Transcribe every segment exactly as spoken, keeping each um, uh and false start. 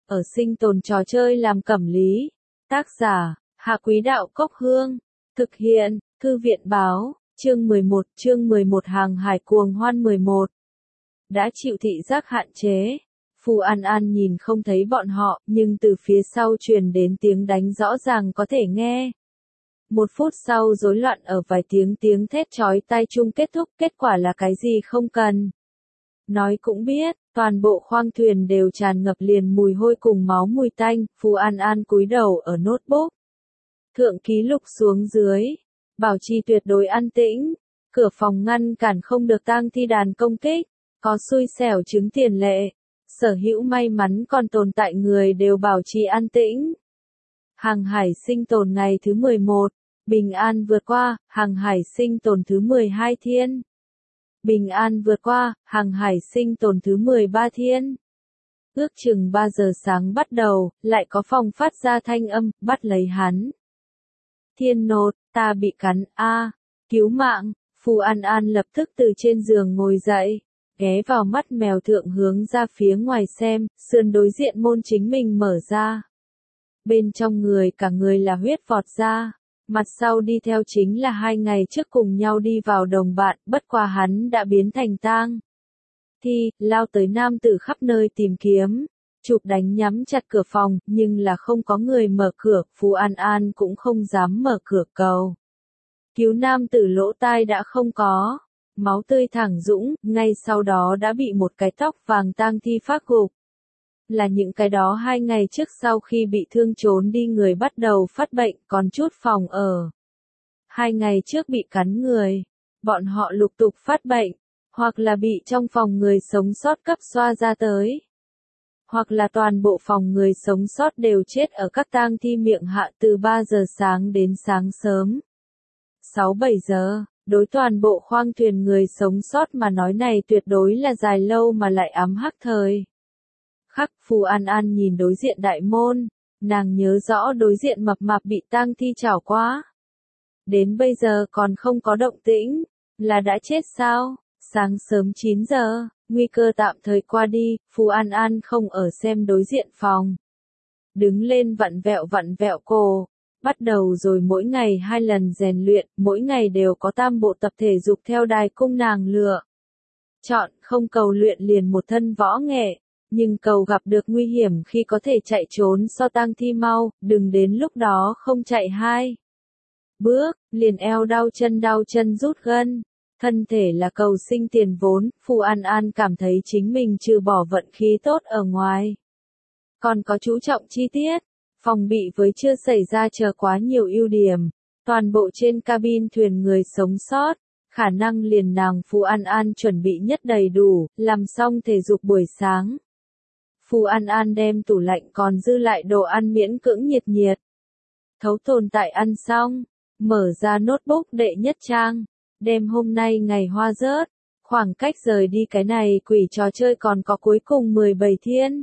ở sinh tồn trò chơi làm cẩm lý. Tác giả, Hạ Quý Đạo Cốc Hương. Thực hiện, Thư viện Báo, chương mười một, chương mười một Hàng hải cuồng hoan mười một. Đã chịu thị giác hạn chế. Phù An An nhìn không thấy bọn họ, nhưng từ phía sau truyền đến tiếng đánh rõ ràng có thể nghe. Một phút sau rối loạn ở vài tiếng tiếng thét chói tai chung kết thúc, kết quả là cái gì không cần nói cũng biết, toàn bộ khoang thuyền đều tràn ngập liền mùi hôi cùng máu mùi tanh. Phù An An cúi đầu ở notebook thượng ký lục xuống dưới, bảo trì tuyệt đối an tĩnh, cửa phòng ngăn cản không được tang thi đàn công kích, có xui xẻo chứng tiền lệ, sở hữu may mắn còn tồn tại người đều bảo trì an tĩnh. Hàng hải sinh tồn ngày thứ mười một, bình an vượt qua. Hàng hải sinh tồn thứ mười hai thiên, bình an vượt qua. Hàng hải sinh tồn thứ mười ba thiên. Ước chừng ba giờ sáng bắt đầu, lại có phòng phát ra thanh âm, bắt lấy hắn. Thiên nột, ta bị cắn, a, cứu mạng. Phù An An lập tức từ trên giường ngồi dậy, ghé vào mắt mèo thượng hướng ra phía ngoài xem, sườn đối diện môn chính mình mở ra. Bên trong người cả người là huyết vọt ra, mặt sau đi theo chính là hai ngày trước cùng nhau đi vào đồng bạn, bất qua hắn đã biến thành tang thi, lao tới nam tử khắp nơi tìm kiếm, chụp đánh nhắm chặt cửa phòng, nhưng là không có người mở cửa. Phù An An cũng không dám mở cửa cầu cứu, nam tử lỗ tai đã không có, máu tươi thẳng dũng, ngay sau đó đã bị một cái tóc vàng tang thi phát gục. Là những cái đó hai ngày trước sau khi bị thương trốn đi người bắt đầu phát bệnh, còn chút phòng ở. Hai ngày trước bị cắn người, bọn họ lục tục phát bệnh, hoặc là bị trong phòng người sống sót cấp xoa ra tới, hoặc là toàn bộ phòng người sống sót đều chết ở các tang thi miệng hạ từ ba giờ sáng đến sáng sớm. sáu bảy giờ, đối toàn bộ khoang thuyền người sống sót mà nói này tuyệt đối là dài lâu mà lại ám hắc thời. Khắc. Phù An An nhìn đối diện đại môn, nàng nhớ rõ đối diện mập mạp bị tang thi chảo quá. Đến bây giờ còn không có động tĩnh, là đã chết sao? Sáng sớm chín giờ, nguy cơ tạm thời qua đi, Phù An An không ở xem đối diện phòng. Đứng lên vặn vẹo vặn vẹo cổ, bắt đầu rồi mỗi ngày hai lần rèn luyện, mỗi ngày đều có tam bộ tập thể dục theo đài cung nàng lựa. Chọn, không cầu luyện liền một thân võ nghệ. Nhưng cầu gặp được nguy hiểm khi có thể chạy trốn so tang thi mau, đừng đến lúc đó không chạy hai bước, liền eo đau chân đau chân rút gân. Thân thể là cầu sinh tiền vốn, Phù An An cảm thấy chính mình trừ bỏ vận khí tốt ở ngoài, còn có chú trọng chi tiết, phòng bị với chưa xảy ra chờ quá nhiều ưu điểm. Toàn bộ trên cabin thuyền người sống sót, khả năng liền nàng Phù An An chuẩn bị nhất đầy đủ, làm xong thể dục buổi sáng. Phù An An đem tủ lạnh còn dư lại đồ ăn miễn cưỡng nhiệt nhiệt, thấu tồn tại ăn xong, mở ra notebook đệ nhất trang, đem hôm nay ngày hoa rớt, khoảng cách rời đi cái này quỷ trò chơi còn có cuối cùng mười bảy thiên.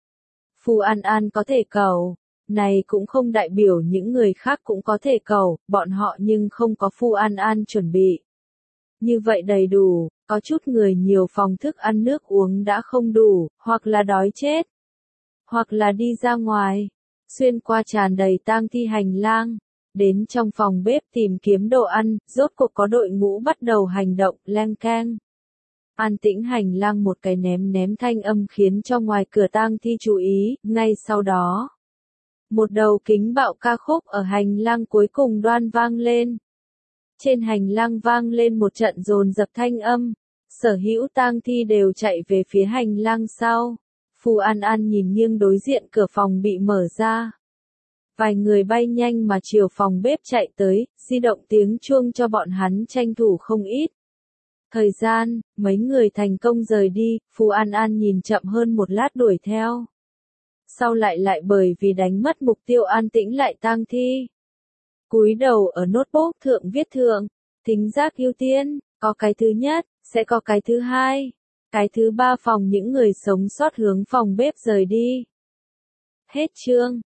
Phù An An có thể cầu, này cũng không đại biểu những người khác cũng có thể cầu, bọn họ nhưng không có Phù An An chuẩn bị. Như vậy đầy đủ, có chút người nhiều phòng thức ăn nước uống đã không đủ, hoặc là đói chết, hoặc là đi ra ngoài, xuyên qua tràn đầy tang thi hành lang, đến trong phòng bếp tìm kiếm đồ ăn, rốt cuộc có đội ngũ bắt đầu hành động, leng keng. An tĩnh hành lang một cái ném ném thanh âm khiến cho ngoài cửa tang thi chú ý, ngay sau đó. Một đầu kính bạo ca khúc ở hành lang cuối cùng đoan vang lên. Trên hành lang vang lên một trận dồn dập thanh âm, sở hữu tang thi đều chạy về phía hành lang sau. Phù An An nhìn nghiêng đối diện cửa phòng bị mở ra. Vài người bay nhanh mà chiều phòng bếp chạy tới, di động tiếng chuông cho bọn hắn tranh thủ không ít thời gian, mấy người thành công rời đi. Phù An An nhìn chậm hơn một lát đuổi theo. Sau lại lại bởi vì đánh mất mục tiêu an tĩnh lại tang thi. Cúi đầu ở notebook thượng viết thượng, thính giác ưu tiên, có cái thứ nhất, sẽ có cái thứ hai, cái thứ ba phòng những người sống sót hướng phòng bếp rời đi. Hết chương.